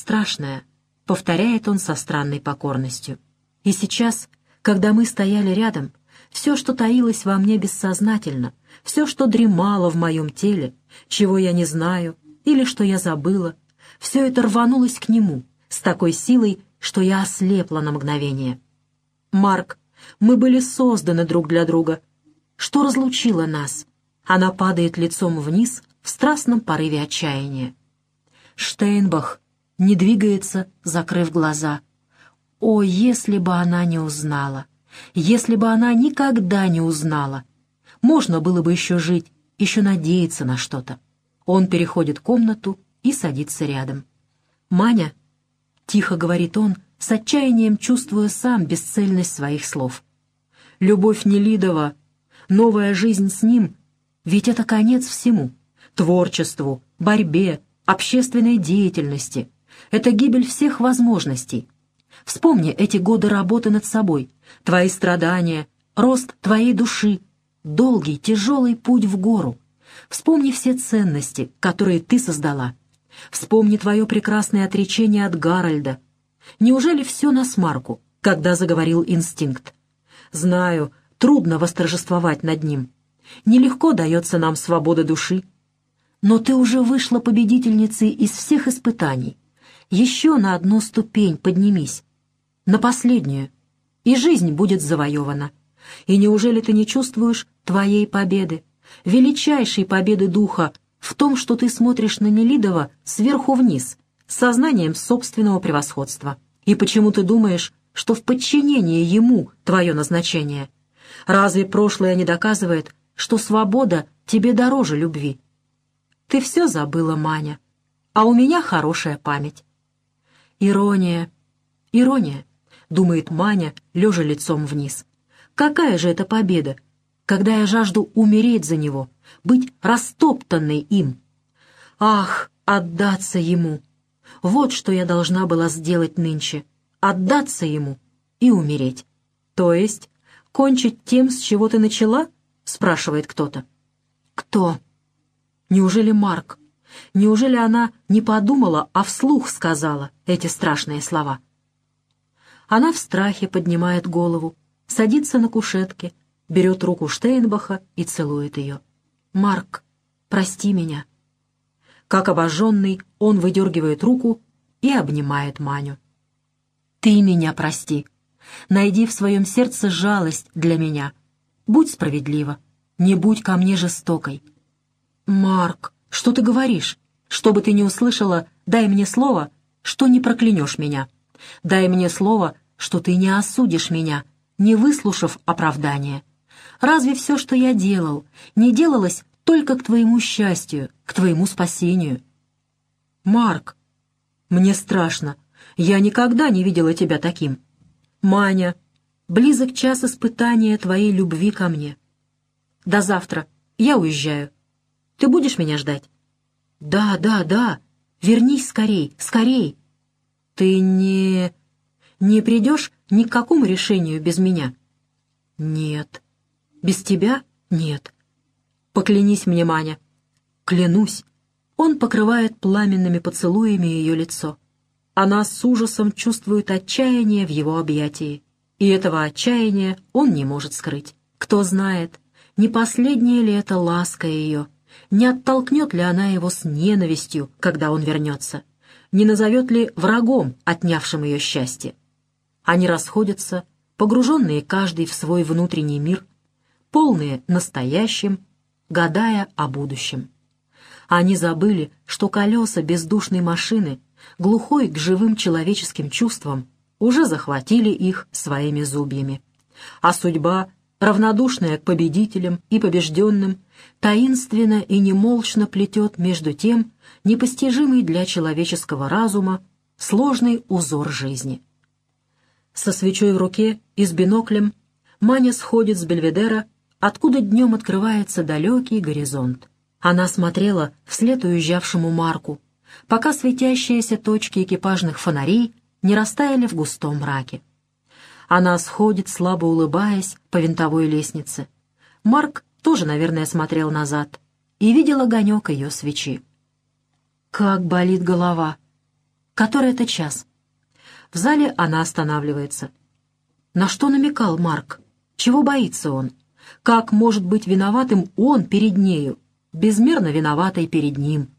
страшное», — повторяет он со странной покорностью. «И сейчас, когда мы стояли рядом, все, что таилось во мне бессознательно, все, что дремало в моем теле, чего я не знаю или что я забыла, все это рванулось к нему с такой силой, что я ослепла на мгновение. Марк, мы были созданы друг для друга. Что разлучило нас?» Она падает лицом вниз в страстном порыве отчаяния. Штейнбах не двигается, закрыв глаза. О, если бы она не узнала! Если бы она никогда не узнала! Можно было бы еще жить, еще надеяться на что-то. Он переходит комнату и садится рядом. «Маня», — тихо говорит он, с отчаянием чувствуя сам бесцельность своих слов. «Любовь Нелидова, новая жизнь с ним, ведь это конец всему. Творчеству, борьбе, общественной деятельности. Это гибель всех возможностей. Вспомни эти годы работы над собой, твои страдания, рост твоей души, долгий, тяжелый путь в гору. Вспомни все ценности, которые ты создала. Вспомни твое прекрасное отречение от Гарольда. Неужели все насмарку, когда заговорил инстинкт? Знаю, трудно восторжествовать над ним. Нелегко дается нам свобода души. Но ты уже вышла победительницей из всех испытаний. Еще на одну ступень поднимись, на последнюю, и жизнь будет завоевана. И неужели ты не чувствуешь твоей победы, величайшей победы духа в том, что ты смотришь на Нелидова сверху вниз, с сознанием собственного превосходства? И почему ты думаешь, что в подчинении ему твое назначение? Разве прошлое не доказывает, что свобода тебе дороже любви? Ты все забыла, Маня, а у меня хорошая память». «Ирония, ирония», — думает Маня, лежа лицом вниз. «Какая же это победа, когда я жажду умереть за него, быть растоптанной им? Ах, отдаться ему! Вот что я должна была сделать нынче — отдаться ему и умереть». «То есть кончить тем, с чего ты начала?» — спрашивает кто-то. «Кто? Неужели Марк? Неужели она не подумала, а вслух сказала эти страшные слова?» Она в страхе поднимает голову, садится на кушетке, берет руку Штейнбаха и целует ее. «Марк, прости меня». Как обожженный, он выдергивает руку и обнимает Маню. «Ты меня прости. Найди в своем сердце жалость для меня. Будь справедлива, не будь ко мне жестокой». «Марк, что ты говоришь? Что бы ты ни услышала, дай мне слово, что не проклянешь меня. Дай мне слово, что ты не осудишь меня, не выслушав оправдания. Разве все, что я делал, не делалось только к твоему счастью, к твоему спасению?» «Марк, мне страшно. Я никогда не видела тебя таким. Маня, близок час испытания твоей любви ко мне. До завтра. Я уезжаю. Ты будешь меня ждать?» «Да, да, да. Вернись скорей, скорей. Ты не придешь ни к какому решению без меня?» «Нет. Без тебя? Нет. Поклянись мне, Маня». «Клянусь». Он покрывает пламенными поцелуями ее лицо. Она с ужасом чувствует отчаяние в его объятии. И этого отчаяния он не может скрыть. Кто знает, не последняя ли это ласка ее, не оттолкнет ли она его с ненавистью, когда он вернется, не назовет ли врагом, отнявшим ее счастье. Они расходятся, погруженные каждый в свой внутренний мир, полные настоящим, гадая о будущем. Они забыли, что колеса бездушной машины, глухой к живым человеческим чувствам, уже захватили их своими зубьями. А судьба, равнодушная к победителям и побежденным, таинственно и немолчно плетет между тем непостижимый для человеческого разума сложный узор жизни. Со свечой в руке и с биноклем Маня сходит с Бельведера, откуда днем открывается далекий горизонт. Она смотрела вслед уезжавшему Марку, пока светящиеся точки экипажных фонарей не растаяли в густом мраке. Она сходит, слабо улыбаясь, по винтовой лестнице. Марк тоже, наверное, смотрел назад и видел огонек ее свечи. Как болит голова! Который это час?» В зале она останавливается. На что намекал Марк? Чего боится он? Как может быть виноватым он перед нею, безмерно виноватой перед ним?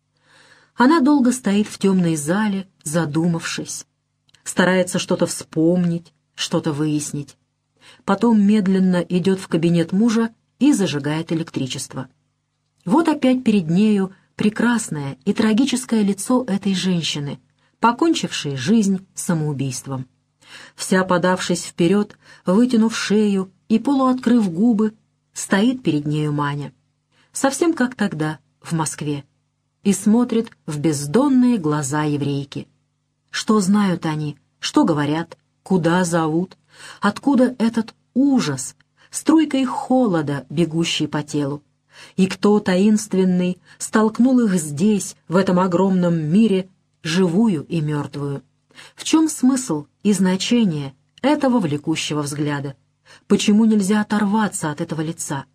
Она долго стоит в темной зале, задумавшись. Старается что-то вспомнить, что-то выяснить. Потом медленно идет в кабинет мужа и зажигает электричество. Вот опять перед нею прекрасное и трагическое лицо этой женщины, покончившей жизнь самоубийством. Вся подавшись вперед, вытянув шею и полуоткрыв губы, стоит перед нею Маня. Совсем как тогда, в Москве, и смотрит в бездонные глаза еврейки. Что знают они, что говорят, куда зовут, откуда этот ужас, струйкой холода, бегущий по телу, и кто таинственный столкнул их здесь, в этом огромном мире, живую и мертвую. В чем смысл и значение этого влекущего взгляда? Почему нельзя оторваться от этого лица?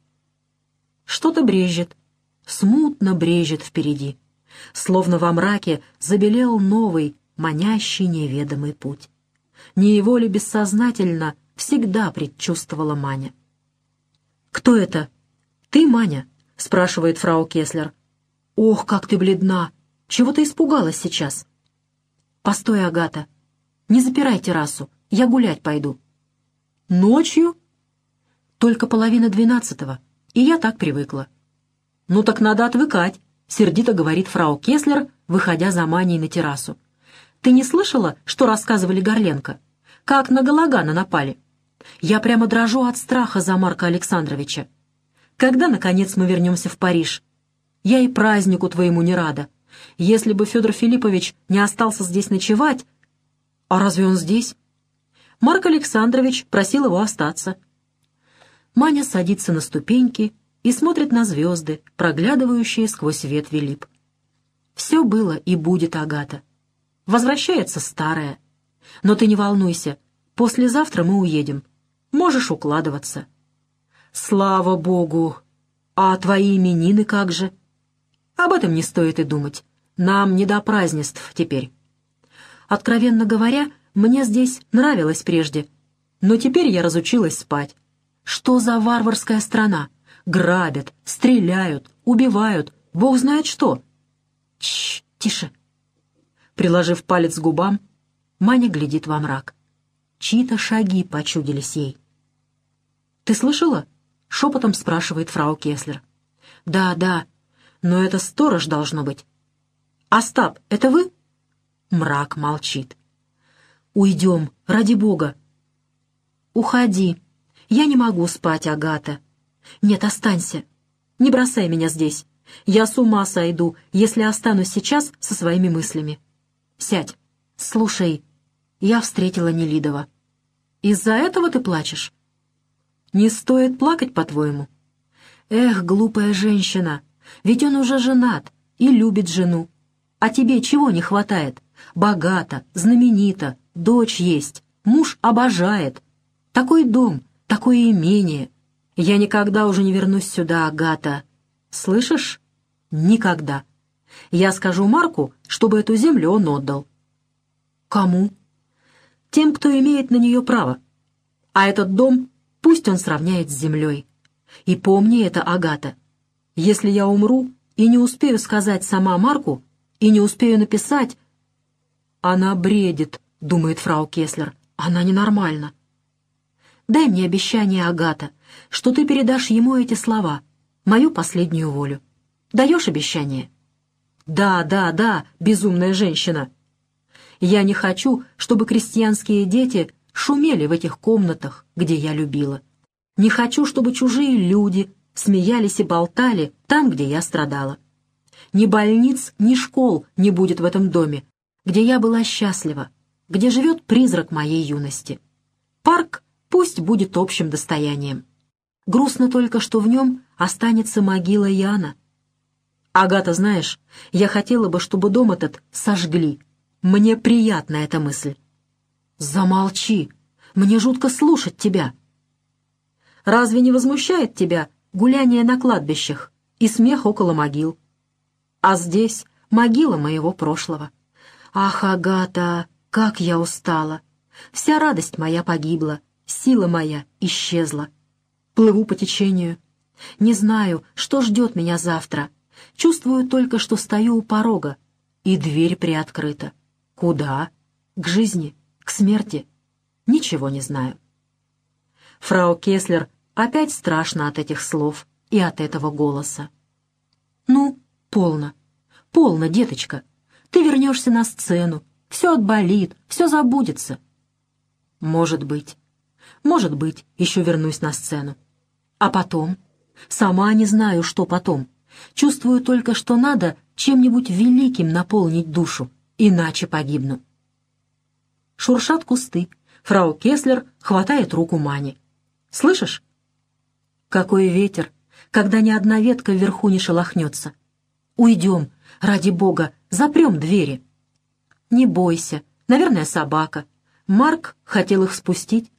Что-то брежет, смутно брежет впереди. Словно во мраке забелел новый, манящий неведомый путь. Не его ли бессознательно всегда предчувствовала Маня? «Кто это? Ты, Маня?» — спрашивает фрау Кеслер. «Ох, как ты бледна! Чего ты испугалась сейчас?» «Постой, Агата. Не запирай террасу. Я гулять пойду». «Ночью?» «Только 11:30, и я так привыкла». «Ну так надо отвыкать», — сердито говорит фрау Кеслер, выходя за Маней на террасу. «Ты не слышала, что рассказывали Горленко? Как на Галагана напали? Я прямо дрожу от страха за Марка Александровича. Когда, наконец, мы вернемся в Париж? Я и празднику твоему не рада. Если бы Федор Филиппович не остался здесь ночевать... А разве он здесь? Марк Александрович просил его остаться». Маня садится на ступеньки и смотрит на звезды, проглядывающие сквозь ветви лип. Все было и будет, Агата. Возвращается старая. Но ты не волнуйся, послезавтра мы уедем. Можешь укладываться. Слава Богу! А твои именины как же? Об этом не стоит и думать. Нам не до празднеств теперь. Откровенно говоря, мне здесь нравилось прежде, но теперь я разучилась спать. Что за варварская страна? Грабят, стреляют, убивают, бог знает что. Тш, тише. Приложив палец к губам, Маня глядит во мрак. Чьи-то шаги почудились ей. «Ты слышала?» — шепотом спрашивает фрау Кеслер. «Да, да, но это сторож должно быть». «Остап, это вы?» Мрак молчит. «Уйдем, ради бога». «Уходи. Я не могу спать, Агата». «Нет, останься. Не бросай меня здесь. Я с ума сойду, если останусь сейчас со своими мыслями. Сядь. Слушай, я встретила Нелидова. Из-за этого ты плачешь?» «Не стоит плакать, по-твоему?» «Эх, глупая женщина, ведь он уже женат и любит жену. А тебе чего не хватает? Богато, знаменито, дочь есть, муж обожает. Такой дом, такое имение. Я никогда уже не вернусь сюда, Агата. Слышишь? Никогда. Я скажу Марку, чтобы эту землю он отдал». «Кому?» «Тем, кто имеет на нее право. А этот дом пусть он сравняет с землей. И помни это, Агата. Если я умру и не успею сказать сама Марку, и не успею написать...» «Она бредит», — думает фрау Кеслер. «Она ненормальна». «Дай мне обещание, Агата, что ты передашь ему эти слова, мою последнюю волю. Даешь обещание?» «Да, да, да, безумная женщина. Я не хочу, чтобы крестьянские дети шумели в этих комнатах, где я любила. Не хочу, чтобы чужие люди смеялись и болтали там, где я страдала. Ни больниц, ни школ не будет в этом доме, где я была счастлива, где живет призрак моей юности. Парк пусть будет общим достоянием. Грустно только, что в нем останется могила Яна. Агата, знаешь, я хотела бы, чтобы дом этот сожгли. Мне приятна эта мысль». «Замолчи! Мне жутко слушать тебя». «Разве не возмущает тебя гуляние на кладбищах и смех около могил? А здесь могила моего прошлого. Ах, Агата, как я устала! Вся радость моя погибла, сила моя исчезла. Плыву по течению. Не знаю, что ждет меня завтра. Чувствую только, что стою у порога, и дверь приоткрыта. Куда? К жизни? К смерти? Ничего не знаю. Фрау Кеслер опять страшно от этих слов и от этого голоса. «Ну, полно, полно, деточка. Ты вернешься на сцену, все отболит, все забудется». Может быть, еще вернусь на сцену. А потом? Сама не знаю, что потом. Чувствую только, что надо чем-нибудь великим наполнить душу, иначе погибну. Шуршат кусты. Фрау Кеслер хватает руку Мани. «Слышишь? Какой ветер, когда ни одна ветка вверху не шелохнется. Уйдем, ради бога, запрем двери». «Не бойся, наверное, собака. Марк хотел их спустить».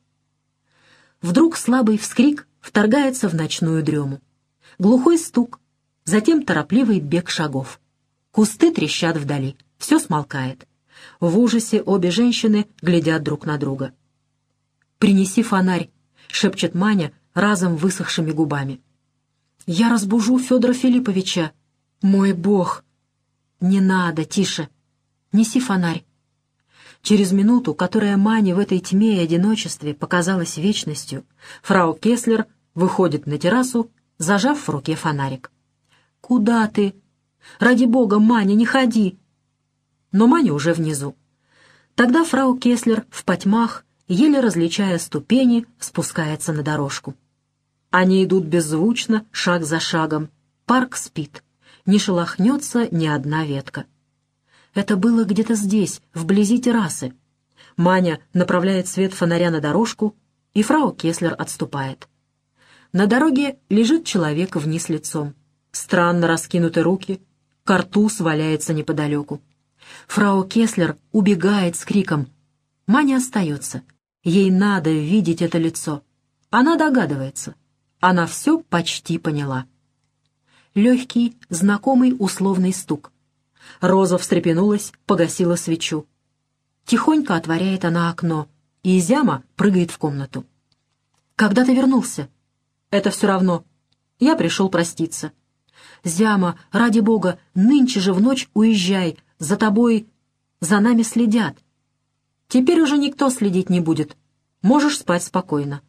Вдруг слабый вскрик вторгается в ночную дрему. Глухой стук, затем торопливый бег шагов. Кусты трещат вдали, все смолкает. В ужасе обе женщины глядят друг на друга. «Принеси фонарь», — шепчет Маня разом высохшими губами. «Я разбужу Федора Филипповича. Мой бог!» «Не надо, тише. Неси фонарь». Через минуту, которая Мане в этой тьме и одиночестве показалась вечностью, фрау Кеслер выходит на террасу, зажав в руке фонарик. «Куда ты? Ради бога, Маня, не ходи!» Но Маня уже внизу. Тогда фрау Кеслер в потьмах, еле различая ступени, спускается на дорожку. Они идут беззвучно, шаг за шагом. Парк спит. Не шелохнется ни одна ветка. Это было где-то здесь, вблизи террасы. Маня направляет свет фонаря на дорожку, и фрау Кеслер отступает. На дороге лежит человек вниз лицом. Странно раскинуты руки, картуз валяется неподалеку. Фрау Кеслер убегает с криком. Маня остается. Ей надо видеть это лицо. Она догадывается. Она все почти поняла. Легкий, знакомый условный стук. Роза встрепенулась, погасила свечу. Тихонько отворяет она окно, и Изяма прыгает в комнату. «Когда ты вернулся?» «Это все равно. Я пришел проститься». «Зяма, ради бога, нынче же в ночь уезжай, за тобой, за нами следят». «Теперь уже никто следить не будет. Можешь спать спокойно».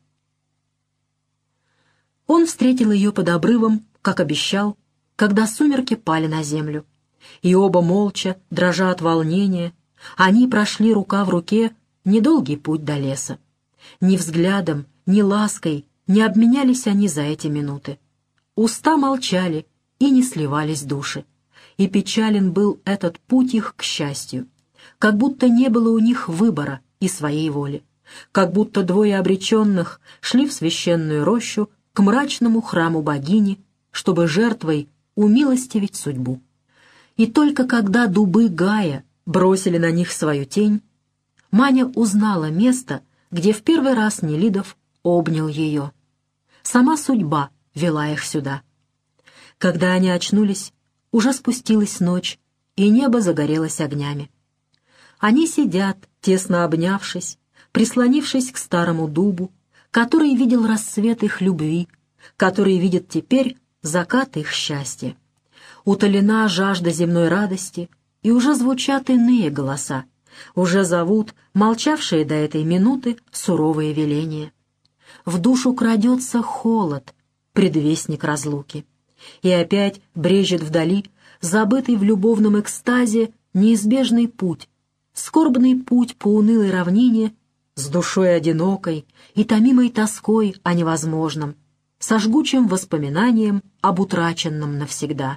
Он встретил ее под обрывом, как обещал, когда сумерки пали на землю. И оба молча, дрожа от волнения, они прошли рука в руке недолгий путь до леса. Ни взглядом, ни лаской не обменялись они за эти минуты. Уста молчали, и не сливались души. И печален был этот путь их к счастью. Как будто не было у них выбора и своей воли. Как будто двое обреченных шли в священную рощу к мрачному храму богини, чтобы жертвой умилостивить судьбу. И только когда дубы Гая бросили на них свою тень, Маня узнала место, где в первый раз Нелидов обнял ее. Сама судьба вела их сюда. Когда они очнулись, уже спустилась ночь, и небо загорелось огнями. Они сидят, тесно обнявшись, прислонившись к старому дубу, который видел рассвет их любви, который видит теперь закат их счастья. Утолена жажда земной радости, и уже звучат иные голоса, уже зовут молчавшие до этой минуты суровые веления. В душу крадется холод, предвестник разлуки. И опять брежет вдали, забытый в любовном экстазе, неизбежный путь, скорбный путь по унылой равнине, с душой одинокой и томимой тоской о невозможном, со жгучим воспоминанием об утраченном навсегда.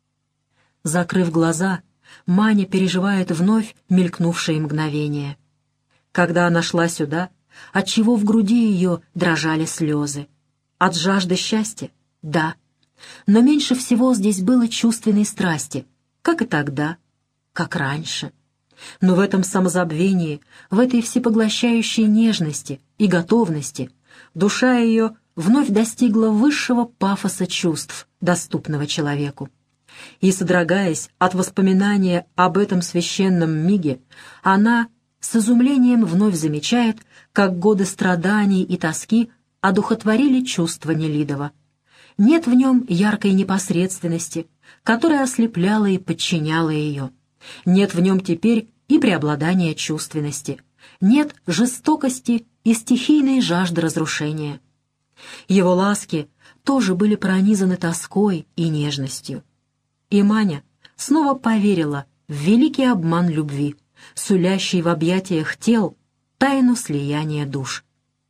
Закрыв глаза, Маня переживает вновь мелькнувшие мгновения. Когда она шла сюда, отчего в груди ее дрожали слезы? От жажды счастья? Да. Но меньше всего здесь было чувственной страсти, как и тогда, как раньше. Но в этом самозабвении, в этой всепоглощающей нежности и готовности душа ее вновь достигла высшего пафоса чувств, доступного человеку. И, содрогаясь от воспоминания об этом священном миге, она с изумлением вновь замечает, как годы страданий и тоски одухотворили чувство Нелидова. Нет в нем яркой непосредственности, которая ослепляла и подчиняла ее. Нет в нем теперь и преобладания чувственности. Нет жестокости и стихийной жажды разрушения. Его ласки тоже были пронизаны тоской и нежностью. И Маня снова поверила в великий обман любви, сулящий в объятиях тел тайну слияния душ.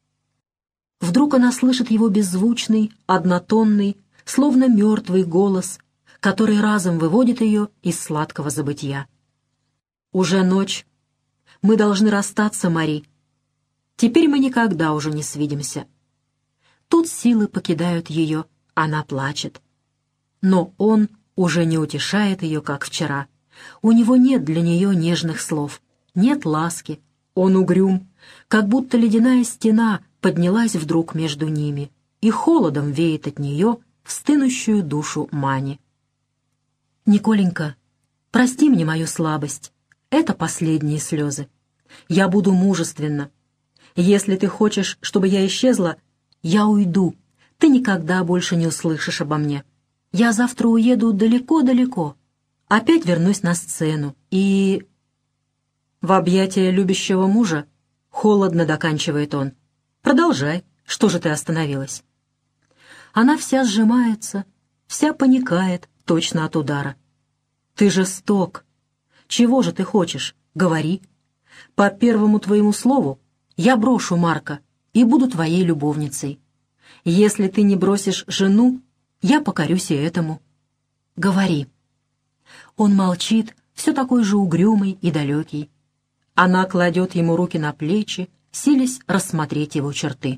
Вдруг она слышит его беззвучный, однотонный, словно мертвый голос, который разом выводит ее из сладкого забытья. «Уже ночь. Мы должны расстаться, Мари. Теперь мы никогда уже не свидимся». Тут силы покидают ее, она плачет. Но он уже не утешает ее, как вчера. У него нет для нее нежных слов, нет ласки. Он угрюм, как будто ледяная стена поднялась вдруг между ними, и холодом веет от нее в стынущую душу Мани. «Николенька, прости мне мою слабость. Это последние слезы. Я буду мужественна. Если ты хочешь, чтобы я исчезла, я уйду. Ты никогда больше не услышишь обо мне. Я завтра уеду далеко-далеко. Опять вернусь на сцену и...» «В объятия любящего мужа?» — холодно доканчивает он. «Продолжай. Что же ты остановилась?» Она вся сжимается, вся паникает точно от удара. «Ты жесток. Чего же ты хочешь? Говори. По первому твоему слову я брошу Марка и буду твоей любовницей. Если ты не бросишь жену, я покорюсь и этому. Говори». Он молчит, все такой же угрюмый и далекий. Она кладет ему руки на плечи, силясь рассмотреть его черты.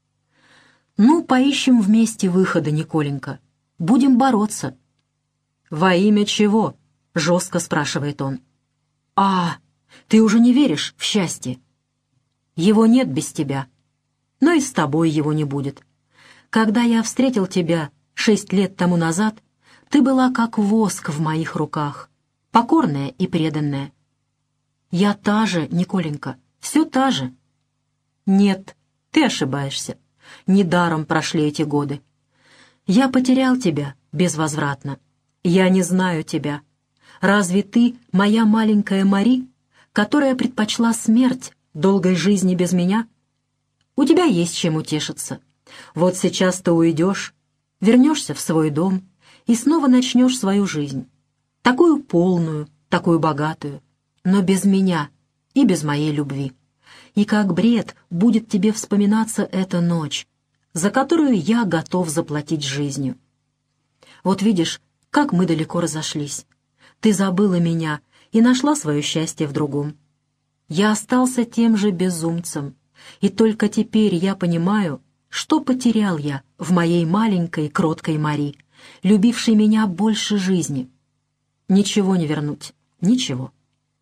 «Ну, поищем вместе выхода, Николенька. Будем бороться». «Во имя чего?» — жестко спрашивает он. «А, ты уже не веришь в счастье? Его нет без тебя, но и с тобой его не будет. Когда я встретил тебя 6 лет тому назад, ты была как воск в моих руках, покорная и преданная. Я та же, Николенька, все та же». «Нет, ты ошибаешься. Недаром прошли эти годы. Я потерял тебя безвозвратно. Я не знаю тебя. Разве ты моя маленькая Мари, которая предпочла смерть долгой жизни без меня? У тебя есть чем утешиться. Вот сейчас ты уйдешь, вернешься в свой дом и снова начнешь свою жизнь. Такую полную, такую богатую, но без меня и без моей любви. И как бред будет тебе вспоминаться эта ночь, за которую я готов заплатить жизнью. Вот видишь, как мы далеко разошлись. Ты забыла меня и нашла свое счастье в другом. Я остался тем же безумцем, и только теперь я понимаю, что потерял я в моей маленькой кроткой Мари, любившей меня больше жизни. Ничего не вернуть, ничего.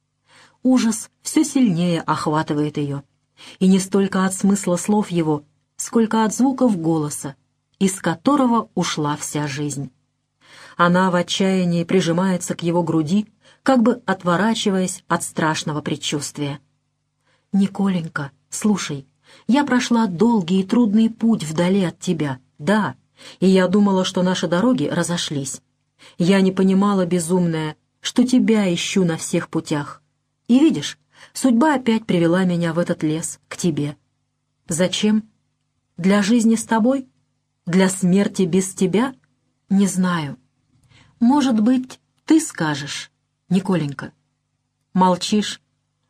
Ужас все сильнее охватывает ее, и не столько от смысла слов его, сколько от звуков голоса, из которого ушла вся жизнь. Она в отчаянии прижимается к его груди, как бы отворачиваясь от страшного предчувствия. «Николенька, слушай, я прошла долгий и трудный путь вдали от тебя, да, и я думала, что наши дороги разошлись. Я не понимала, безумная, что тебя ищу на всех путях. И видишь, судьба опять привела меня в этот лес, к тебе. Зачем? Для жизни с тобой? Для смерти без тебя? Не знаю. Может быть, ты скажешь, Николенька. Молчишь?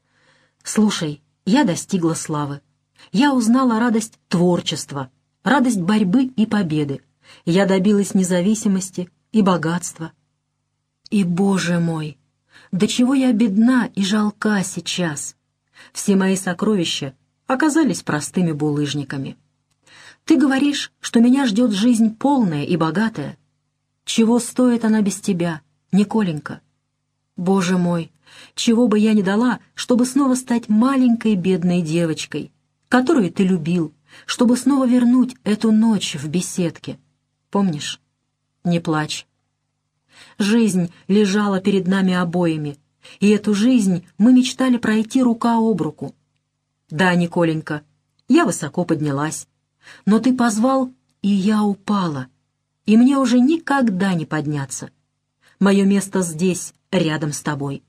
Слушай, я достигла славы. Я узнала радость творчества, радость борьбы и победы. Я добилась независимости и богатства. И, Боже мой, до чего я бедна и жалка сейчас. Все мои сокровища оказались простыми булыжниками. Ты говоришь, что меня ждет жизнь полная и богатая. Чего стоит она без тебя, Николенька? Боже мой, чего бы я ни дала, чтобы снова стать маленькой бедной девочкой, которую ты любил, чтобы снова вернуть эту ночь в беседке. Помнишь? Не плачь. Жизнь лежала перед нами обоими, и эту жизнь мы мечтали пройти рука об руку. Да, Николенька, я высоко поднялась, но ты позвал, и я упала, и мне уже никогда не подняться. Мое место здесь, рядом с тобой.